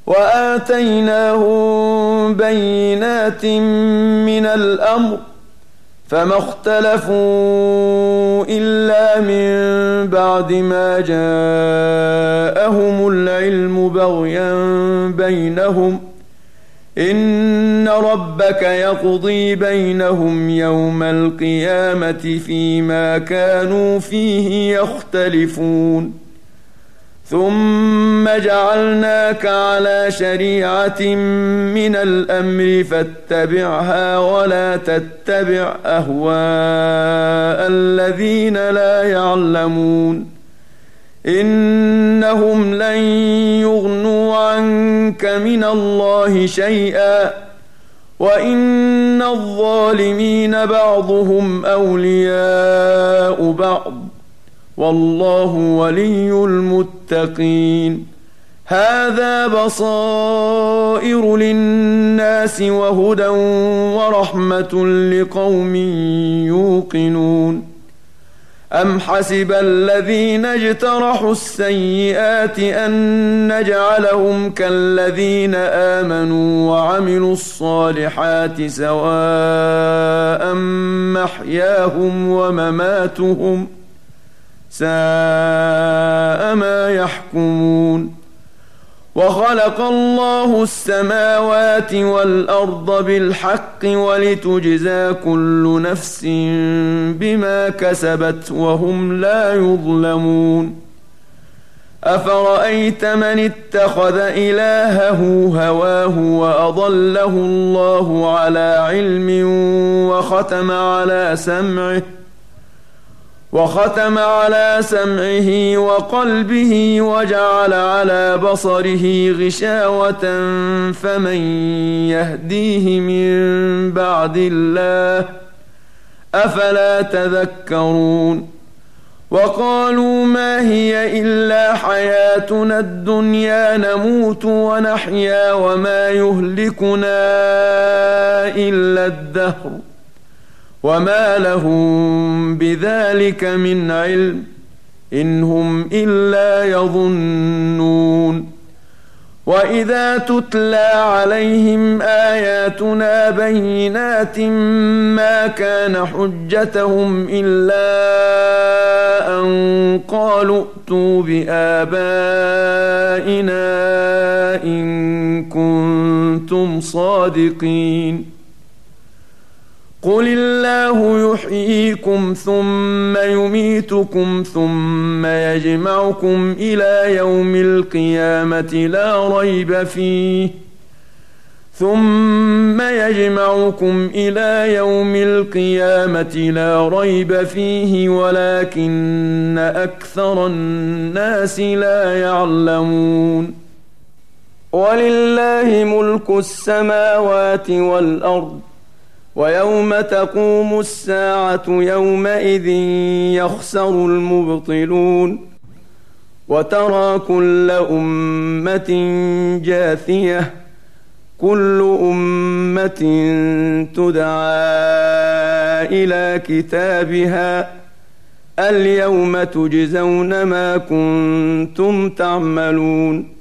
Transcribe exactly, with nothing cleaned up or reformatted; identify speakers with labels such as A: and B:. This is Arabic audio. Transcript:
A: وآتيناهم بينات من الأمر فما اختلفوا إلا من بعد ما جاءهم العلم بغيا بينهم إن ربك يقضي بينهم يوم القيامة فيما كانوا فيه يختلفون ثم جعلناك على شريعة من الأمر فاتبعها ولا تتبع أهواء الذين لا يعلمون إنهم لن يغنوا عنك من الله شيئا وإن الظالمين بعضهم أولياء بعض والله ولي المتقين هذا بصائر للناس وهدى ورحمة لقوم يوقنون أم حسب الذين اجترحوا السيئات أن نجعلهم كالذين آمنوا وعملوا الصالحات سواء محياهم ومماتهم ساء ما يحكمون وخلق الله السماوات والأرض بالحق ولتجزى كل نفس بما كسبت وهم لا يظلمون أفرأيت من اتخذ إلهه هواه وأضله الله على علم وختم على سمعه وختم على سمعه وقلبه وجعل على بصره غشاوة فمن يهديه من بعد الله أفلا تذكرون وقالوا ما هي إلا حياتنا الدنيا نموت ونحيا وما يهلكنا إلا الدهر وما لهم بذلك من علم إن هم إلا يظنون وإذا تتلى عليهم آياتنا بينات ما كان حجتهم إلا أن قالوا ائتوا بآبائنا إن كنتم صادقين قل الله يحييكم ثم يميتكم ثم يجمعكم إلى يوم القيامة لا ريب فيه ثم يجمعكم إلى يوم القيامة لا ريب فيه ولكن أكثر الناس لا يعلمون ولله ملك السماوات والأرض ويوم تقوم الساعة يومئذ يخسر المبطلون وترى كل أمة جاثية كل أمة تدعى إلى كتابها اليوم تجزون ما كنتم تعملون